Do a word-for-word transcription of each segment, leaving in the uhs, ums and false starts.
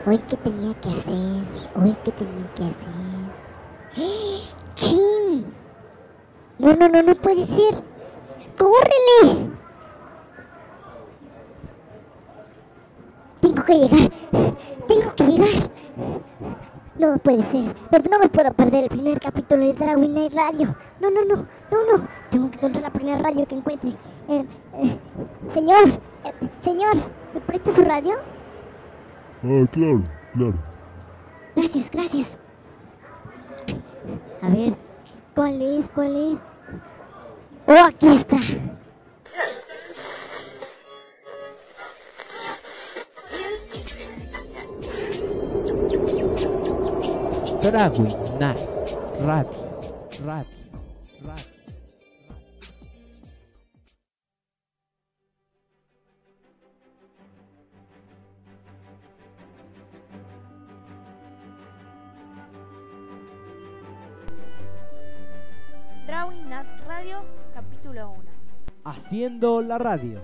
Hoy qué tenía que hacer, hoy qué tenía que hacer. ¡Eh! ¡Chin! No, no, no, no puede ser. ¡Córrele! Tengo que llegar, tengo que llegar. No puede ser, pero no me puedo perder el primer capítulo de Drawing Night Radio. No, no, no, no, no. Tengo que encontrar la primera radio que encuentre. Eh, eh, señor, eh, señor, ¿me presta su radio? Ah, claro, claro. Gracias, gracias. A ver, ¿cuál es? ¿Cuál es? ¡Oh, aquí está! Drawing Night Radio, radio, radio. Drawing Night Radio, capítulo uno. Haciendo la radio.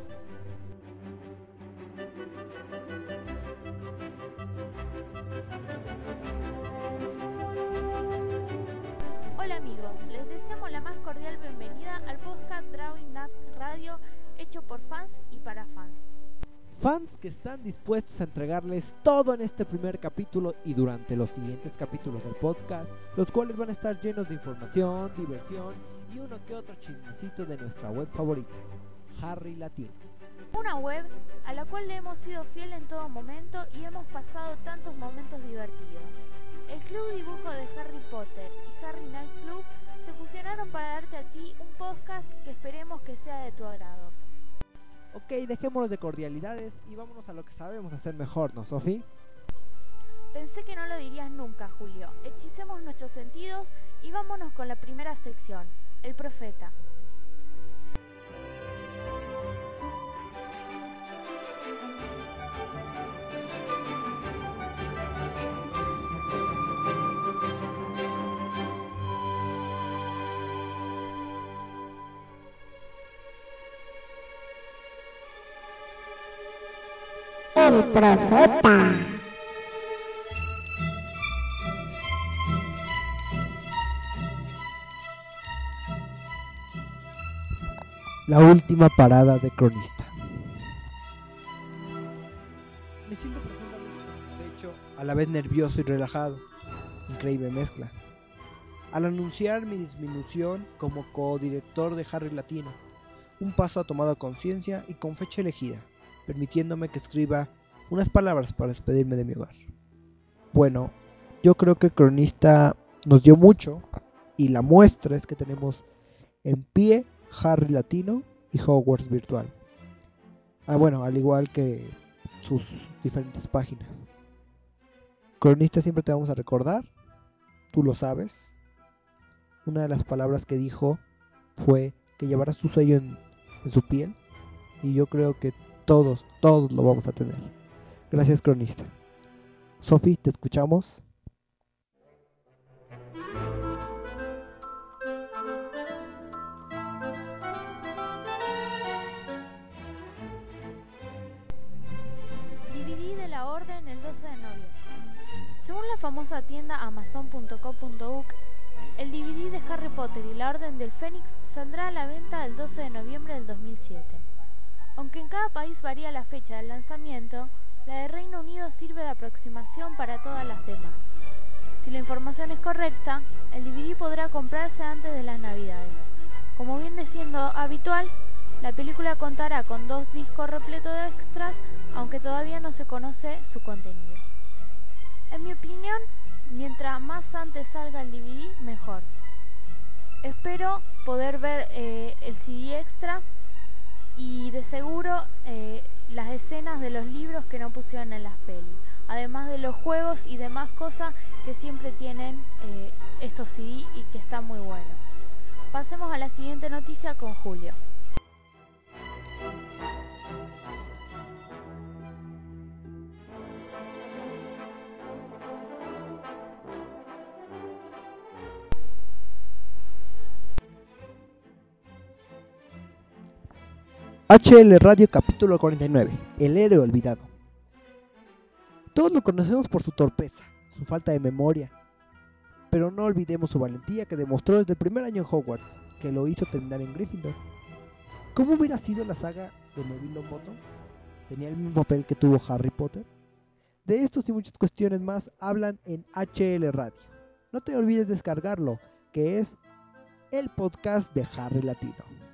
Hola amigos, les deseamos la más cordial bienvenida al podcast Drawing Night Radio, hecho por fans y para fans. Fans que están dispuestos a entregarles todo en este primer capítulo y durante los siguientes capítulos del podcast, los cuales van a estar llenos de información, diversión y uno que otro chismecito de nuestra web favorita, Harry Latino. Una web a la cual le hemos sido fiel en todo momento y hemos pasado tantos momentos divertidos. El Club Dibujo de Harry Potter y Harry Night Club se fusionaron para darte a ti un podcast que esperemos que sea de tu agrado. Ok, dejémonos de cordialidades y vámonos a lo que sabemos hacer mejor, ¿no, Sofi? Pensé que no lo dirías nunca, Julio. Hechicemos nuestros sentidos y vámonos con la primera sección, el profeta. El profeta. La última parada de cronista. Me siento profundamente satisfecho, a la vez nervioso y relajado. Increíble mezcla. Al anunciar mi disminución como codirector de Harry Latino, un paso ha tomado conciencia y con fecha elegida, permitiéndome que escriba unas palabras para despedirme de mi hogar. Bueno, yo creo que Cronista nos dio mucho y la muestra es que tenemos en pie Harry Latino y Hogwarts Virtual. Ah, bueno, al igual que sus diferentes páginas. Cronista, siempre te vamos a recordar, tú lo sabes. Una de las palabras que dijo fue que llevarás tu sello en, en su piel, y yo creo que todos, todos lo vamos a tener. Gracias, Cronista. Sofi, te escuchamos. D V D de la Orden el doce de noviembre. Según la famosa tienda amazon punto co punto u c, el D V D de Harry Potter y la Orden del Fénix saldrá a la venta el doce de noviembre del dos mil siete. Aunque en cada país varía la fecha del lanzamiento, la de Reino Unido sirve de aproximación para todas las demás. Si la información es correcta, el D V D podrá comprarse antes de las Navidades. Como viene siendo habitual, la película contará con dos discos repletos de extras, aunque todavía no se conoce su contenido. En mi opinión, mientras más antes salga el D V D, mejor. Espero poder ver eh, el C D extra y de seguro eh, las escenas de los libros que no pusieron en las pelis, además de los juegos y demás cosas que siempre tienen eh, estos C D y que están muy buenos. Pasemos a la siguiente noticia con Julio. H L Radio capítulo cuarenta y nueve, El héroe olvidado. Todos lo conocemos por su torpeza, su falta de memoria, pero no olvidemos su valentía que demostró desde el primer año en Hogwarts, que lo hizo terminar en Gryffindor. ¿Cómo hubiera sido la saga de Neville Longbottom? ¿Tenía el mismo papel que tuvo Harry Potter? De estos y muchas cuestiones más hablan en H L Radio. No te olvides descargarlo, que es el podcast de Harry Latino.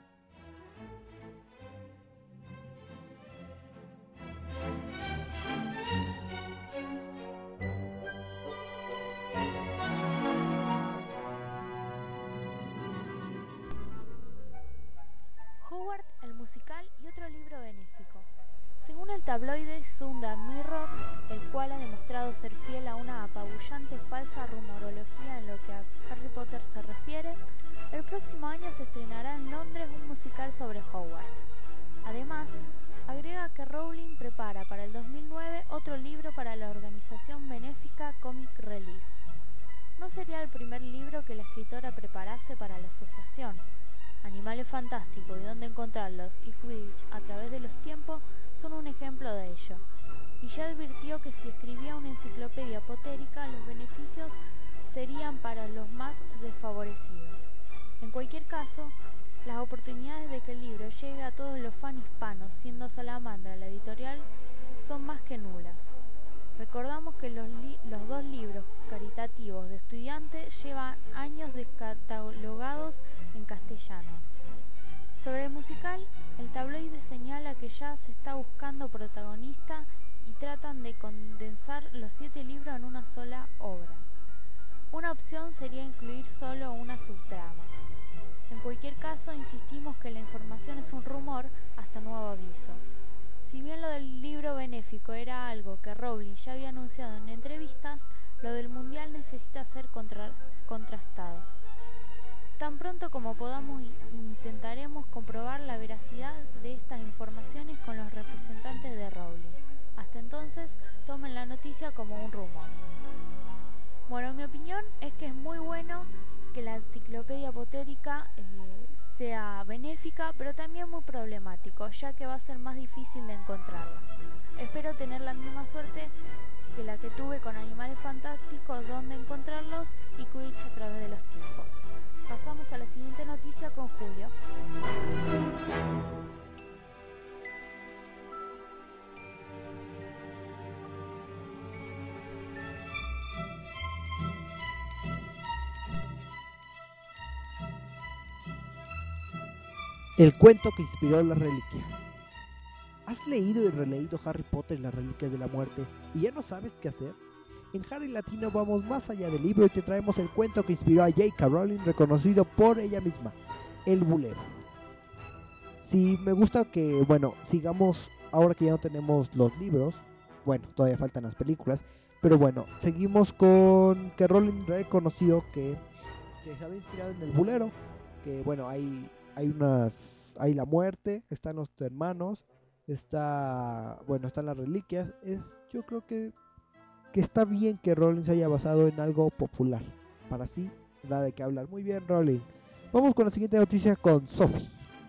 Howard, el musical y otro libro benéfico. Según el tabloide Sunday Mirror, el cual ha demostrado ser fiel a una apabullante falsa rumorología en lo que a Harry Potter se refiere, el próximo año se estrenará en Londres un musical sobre Hogwarts. Además, agrega que Rowling prepara para el dos mil nueve otro libro para la organización benéfica Comic Relief. No sería el primer libro que la escritora preparase para la asociación. Animales Fantásticos y Dónde Encontrarlos y Quidditch a través de los tiempos son un ejemplo de ello. Y ya advirtió que si escribía una enciclopedia potérica, los beneficios serían para los más desfavorecidos. En cualquier caso, las oportunidades de que el libro llegue a todos los fans hispanos, siendo Salamandra la editorial, son más que nulas. Recordamos que los, li- los dos libros caritativos de estudiantes llevan años descatalogados en castellano. Sobre el musical, el tabloide señala que ya se está buscando protagonista y tratan de condensar los siete libros en una sola obra. Una opción sería incluir solo una subtrama. En cualquier caso, insistimos que la información es un rumor hasta nuevo aviso. Si bien lo del libro benéfico era algo que Rowling ya había anunciado en entrevistas, lo del mundial necesita ser contra- contrastado. Tan pronto como podamos intentaremos comprobar la veracidad de estas informaciones con los representantes de Rowling. Hasta entonces, tomen la noticia como un rumor. Bueno, mi opinión es que es muy bueno que la enciclopedia potérica eh, sea benéfica, pero también muy problemático, ya que va a ser más difícil de encontrarla. Espero tener la misma suerte que la que tuve con Animales Fantásticos, Dónde Encontrarlos y Quidditch a través de los tiempos. Pasamos a la siguiente noticia con Julio. El cuento que inspiró las reliquias. ¿Has leído y releído Harry Potter y las Reliquias de la Muerte y ya no sabes qué hacer? En Harry Latino vamos más allá del libro y te traemos el cuento que inspiró a J K Rowling, reconocido por ella misma, El Bulero. Si me gusta que, bueno, sigamos, ahora que ya no tenemos los libros, bueno, todavía faltan las películas, pero bueno, seguimos con que Rowling reconoció que, que se había inspirado en El Bulero, que bueno, hay, hay unas, hay la muerte, están los hermanos, está, bueno, están las reliquias, es, yo creo que que está bien que Rowling se haya basado en algo popular, para así da de qué hablar. Muy bien, Rowling. Vamos con la siguiente noticia con Sophie.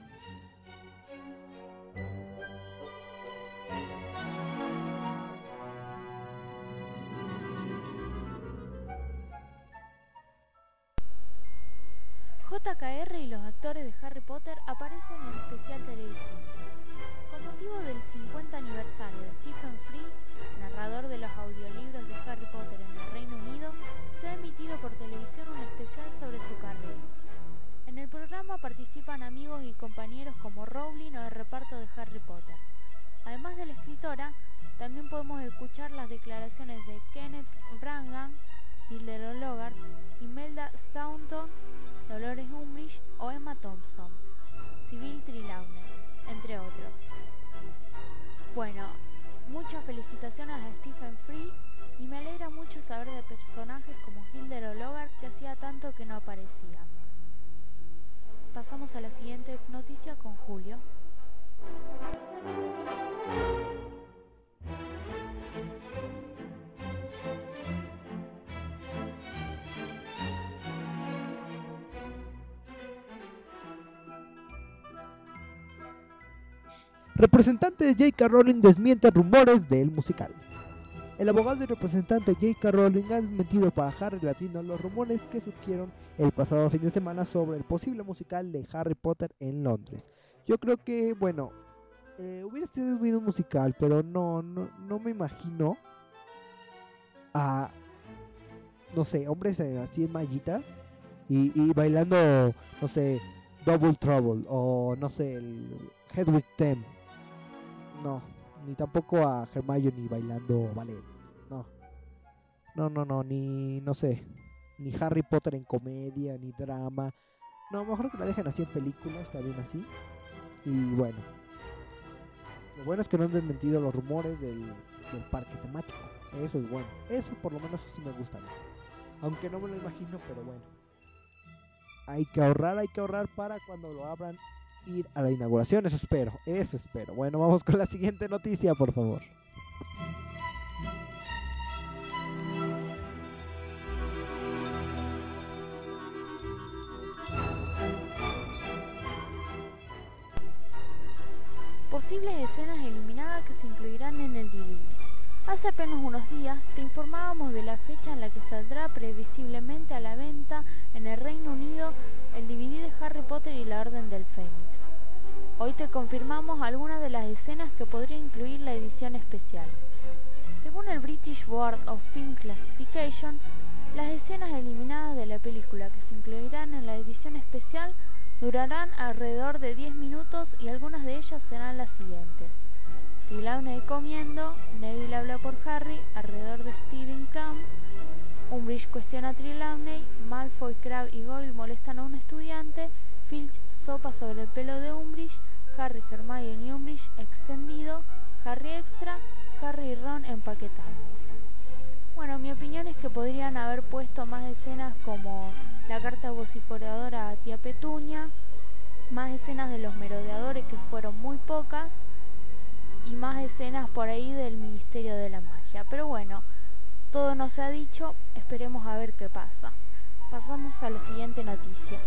J K R y los actores de Harry Potter aparecen en especial televisivo. Con motivo del cincuenta aniversario de Stephen Free, narrador de los audiolibros de Harry Potter en el Reino Unido, se ha emitido por televisión un especial sobre su carrera. En el programa participan amigos y compañeros como Rowling o el reparto de Harry Potter. Además de la escritora, también podemos escuchar las declaraciones de Kenneth Branagh, Hilary Logar, Imelda Staunton, Dolores Umbridge o Emma Thompson, Sybil Trelawney, entre otros. Bueno, muchas felicitaciones a Stephen Free y me alegra mucho saber de personajes como Hilary Logar que hacía tanto que no aparecían. Pasamos a la siguiente noticia con Julio. Representante de J K Rowling desmiente rumores del musical. El abogado y representante J K. Rowling ha desmentido para Harry Latino los rumores que surgieron el pasado fin de semana sobre el posible musical de Harry Potter en Londres. Yo creo que, bueno, eh, hubiera sido un musical, pero no, no, no me imagino a, no sé, hombres eh, así en mallitas y, y bailando, no sé, Double Trouble o no sé, el Hedwig Theme. No, ni tampoco a Hermione bailando ballet. No, no, no, no, ni, no sé, ni Harry Potter en comedia, ni drama. No, mejor que la dejen así en película, está bien así. Y bueno, lo bueno es que no han desmentido los rumores del, del parque temático. Eso es bueno, eso por lo menos sí me gusta. Aunque no me lo imagino, pero bueno. Hay que ahorrar, hay que ahorrar para cuando lo abran ir a la inauguración, eso espero, eso espero. Bueno, vamos con la siguiente noticia, por favor. Posibles escenas eliminadas que se incluirán en el D V D. Hace apenas unos días te informábamos de la fecha en la que saldrá previsiblemente a la venta en el Reino Unido el D V D de Harry Potter y la Orden del Fénix. Hoy te confirmamos algunas de las escenas que podría incluir la edición especial. Según el British Board of Film Classification, las escenas eliminadas de la película que se incluirán en la edición especial durarán alrededor de diez minutos y algunas de ellas serán las siguientes: Trelawney comiendo, Neville habla por Harry, alrededor de Stephen Crumb, Umbridge cuestiona a Trelawney, Malfoy, Crabbe y Goyle molestan a un estudiante, Filch sopa sobre el pelo de Umbridge, Harry, Hermione y Umbridge extendido, Harry extra, Harry y Ron empaquetando. Bueno, mi opinión es que podrían haber puesto más escenas como la carta vociferadora a tía Petunia, más escenas de los merodeadores que fueron muy pocas, y más escenas por ahí del Ministerio de la Magia. Pero bueno, todo no se ha dicho, esperemos a ver qué pasa. Pasamos a la siguiente noticia.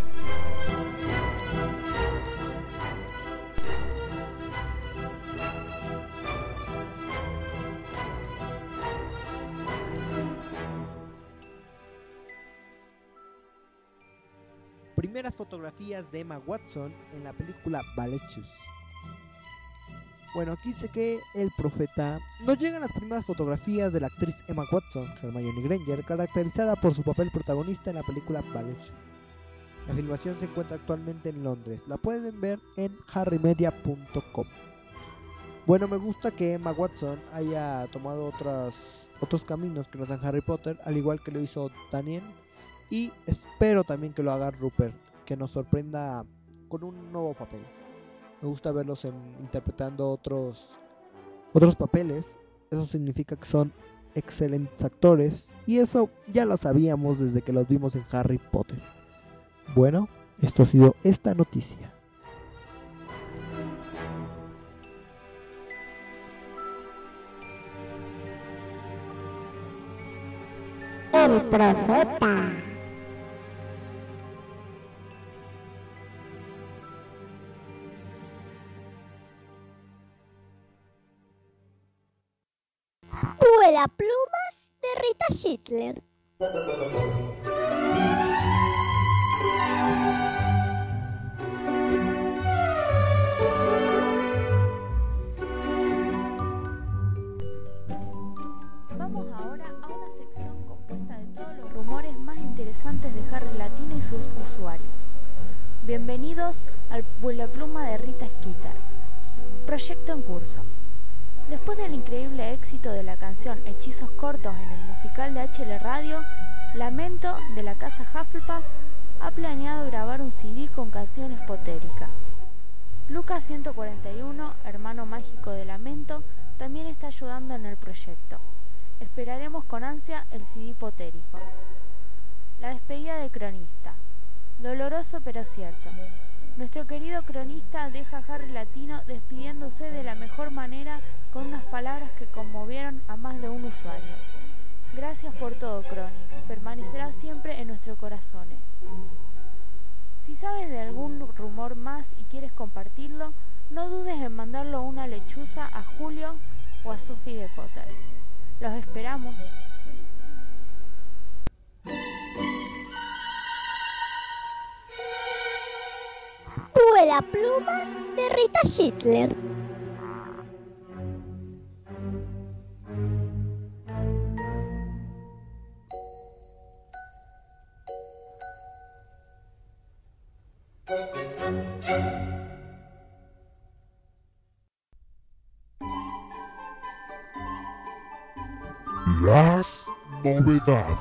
Primeras fotografías de Emma Watson en la película Balechus. Bueno, aquí dice que el profeta... Nos llegan las primeras fotografías de la actriz Emma Watson, Hermione Granger, caracterizada por su papel protagonista en la película Balechus. La filmación se encuentra actualmente en Londres. La pueden ver en harry media punto com. Bueno, me gusta que Emma Watson haya tomado otras, otros caminos que no sean Harry Potter, al igual que lo hizo Daniel. Y espero también que lo haga Rupert, que nos sorprenda con un nuevo papel. Me gusta verlos en, interpretando otros, otros papeles. Eso significa que son excelentes actores. Y eso ya lo sabíamos desde que los vimos en Harry Potter. Bueno, esto ha sido esta noticia. El profeta. Vuela plumas de Rita Schittler. Vamos ahora a una sección compuesta de todos los rumores más interesantes de Harry Latino y sus usuarios. Bienvenidos al Vuela Pluma de Rita Schittler. Proyecto en curso. Después del increíble éxito de la canción Hechizos Cortos en el musical de H L Radio, Lamento, de la casa Hufflepuff, ha planeado grabar un C D con canciones potéricas. Lucas ciento cuarenta y uno, hermano mágico de Lamento, también está ayudando en el proyecto. Esperaremos con ansia el C D potérico. La despedida de Cronista. Doloroso pero cierto. Nuestro querido cronista deja a Harry Latino despidiéndose de la mejor manera con unas palabras que conmovieron a más de un usuario. Gracias por todo, Crony. Permanecerá siempre en nuestros corazones. Si sabes de algún rumor más y quieres compartirlo, no dudes en mandarlo a una lechuza a Julio o a Sophie de Potter. Los esperamos. Vuela plumas de Rita Schittler. Las novedades.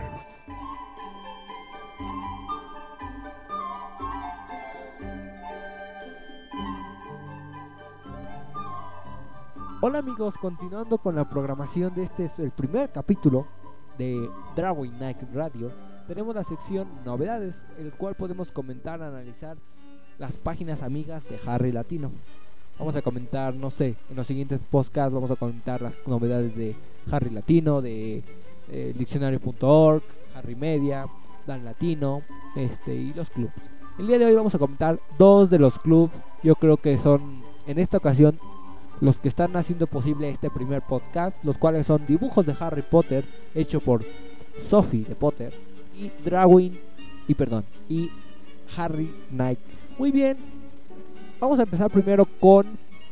Hola amigos, continuando con la programación de este, el primer capítulo de Dragon Knight Radio, tenemos la sección novedades, el cual podemos comentar, analizar las páginas amigas de Harry Latino. Vamos a comentar, no sé, en los siguientes podcasts vamos a comentar las novedades de Harry Latino, de eh, diccionario punto org, Harry Media, Dan Latino, este y los clubs. El día de hoy vamos a comentar dos de los clubs, yo creo que son en esta ocasión los que están haciendo posible este primer podcast, los cuales son dibujos de Harry Potter hecho por Sophie de Potter y Drawing y perdón y Harry Knight. Muy bien, vamos a empezar primero con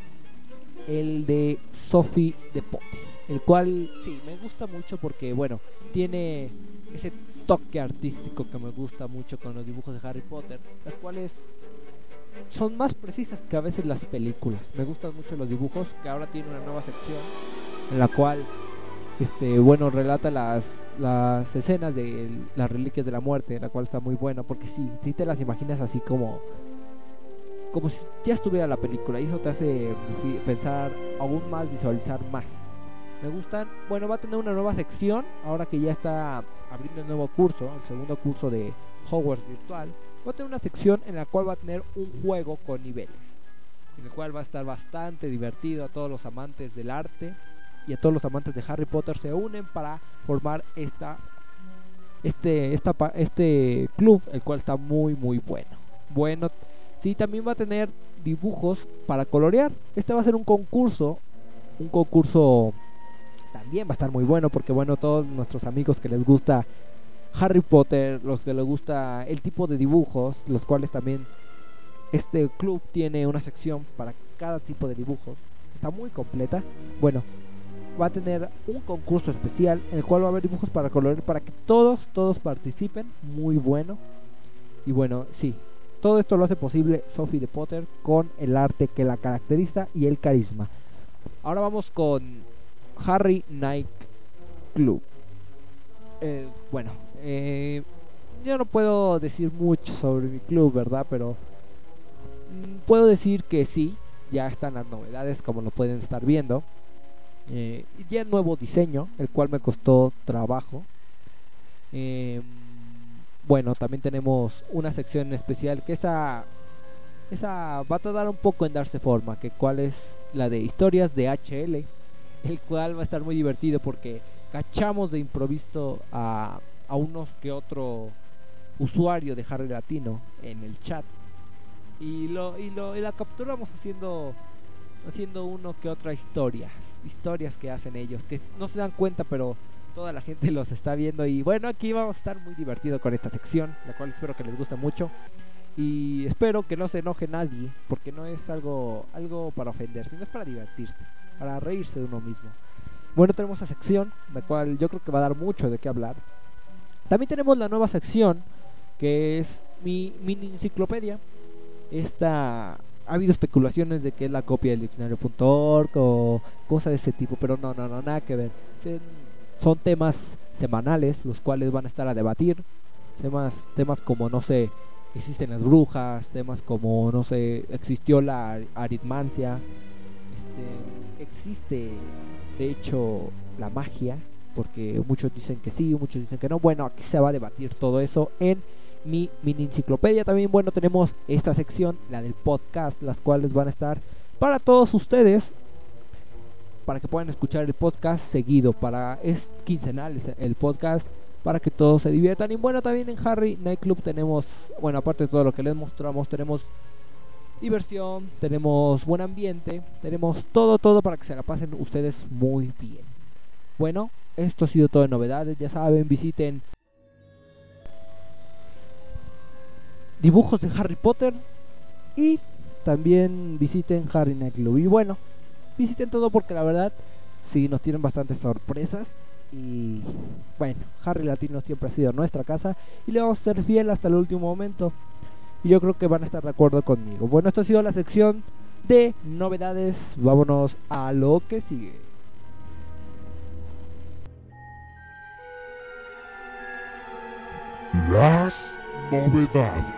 el de Sophie de Potter, el cual sí me gusta mucho porque bueno, tiene ese toque artístico que me gusta mucho con los dibujos de Harry Potter, las cuales son más precisas que a veces las películas. Me gustan mucho los dibujos, que ahora tiene una nueva sección en la cual este bueno relata las las escenas de las reliquias de la muerte, la cual está muy buena porque si sí, sí te las imaginas así como como si ya estuviera la película, y eso te hace pensar aún más, visualizar más. Me gustan. Bueno, va a tener una nueva sección ahora que ya está abriendo el nuevo curso, el segundo curso de Hogwarts virtual. Va a tener una sección en la cual va a tener un juego con niveles, en el cual va a estar bastante divertido. A todos los amantes del arte y a todos los amantes de Harry Potter se unen para formar esta este esta este club, el cual está muy muy bueno. Bueno, sí, también va a tener dibujos para colorear. Este va a ser un concurso, un concurso también va a estar muy bueno porque bueno, todos nuestros amigos que les gusta Harry Potter, los que les gusta el tipo de dibujos, los cuales también este club tiene una sección para cada tipo de dibujos, está muy completa. Bueno, va a tener un concurso especial en el cual va a haber dibujos para colorear para que todos, todos participen, muy bueno. Y bueno, sí, todo esto lo hace posible Sophie de Potter con el arte que la caracteriza y el carisma. Ahora vamos con Harry Knight Club. Eh, bueno, eh, yo no puedo decir mucho sobre mi club, ¿verdad? Pero mmm, puedo decir que sí, ya están las novedades como lo pueden estar viendo. Eh, ya el nuevo diseño, el cual me costó trabajo. Eh, bueno, también tenemos una sección especial que esa, esa va a tardar un poco en darse forma, que cuál es la de historias de H L, el cual va a estar muy divertido porque cachamos de improviso a, a unos que otro usuario de Harry Latino en el chat y lo y lo y la capturamos haciendo haciendo uno que otra historias historias que hacen ellos que no se dan cuenta, pero toda la gente los está viendo. Y bueno, aquí vamos a estar muy divertido con esta sección, la cual espero que les guste mucho y espero que no se enoje nadie porque no es algo algo para ofender, sino es para divertirse, para reírse de uno mismo. Bueno, tenemos esa sección, la cual yo creo que va a dar mucho de qué hablar. También tenemos la nueva sección, que es mi mini enciclopedia. Esta, ha habido especulaciones de que es la copia del diccionario punto org o cosas de ese tipo, pero no, no, no, nada que ver. Son temas semanales, los cuales van a estar a debatir. Temas, temas como, no sé, existen las brujas, temas como, no sé, existió la aritmancia, este, existe... de hecho la magia, porque muchos dicen que sí, muchos dicen que no. Bueno, aquí se va a debatir todo eso en mi mini enciclopedia. También bueno, tenemos esta sección, la del podcast, las cuales van a estar para todos ustedes, para que puedan escuchar el podcast seguido, para es quincenal el podcast, para que todos se diviertan. Y bueno, también en Harry Knight Club tenemos, bueno, aparte de todo lo que les mostramos, tenemos diversión, tenemos buen ambiente, tenemos todo, todo para que se la pasen ustedes muy bien. bueno, esto ha sido todo de novedades. Ya saben, visiten dibujos de Harry Potter y también visiten Harry Nightclub. Y bueno, visiten todo porque la verdad sí nos tienen bastantes sorpresas. Y bueno, Harry Latino siempre ha sido nuestra casa y le vamos a ser fiel hasta el último momento. Y yo creo que van a estar de acuerdo conmigo. Bueno, esto ha sido la sección de novedades. Vámonos a lo que sigue. Las novedades.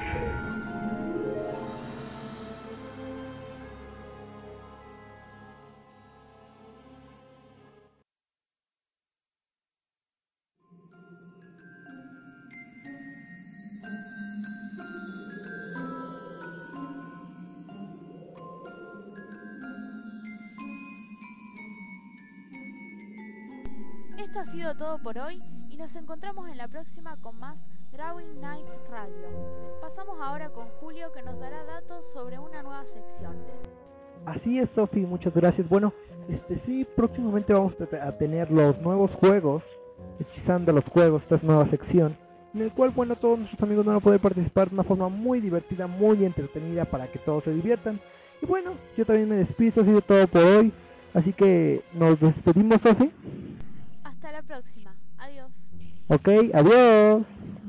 Esto ha sido todo por hoy y nos encontramos en la próxima con más Drawing Night Radio. Pasamos ahora con Julio, que nos dará datos sobre una nueva sección. Así es, Sofi, muchas gracias. Bueno, este sí, próximamente vamos a tener los nuevos juegos, hechizando los juegos, esta nueva sección, en el cual, bueno, todos nuestros amigos van a poder participar de una forma muy divertida, muy entretenida, para que todos se diviertan. Y bueno, yo también me despido, ha sido todo por hoy, así que nos despedimos, Sofi. Hasta la próxima. Adiós. Ok, adiós.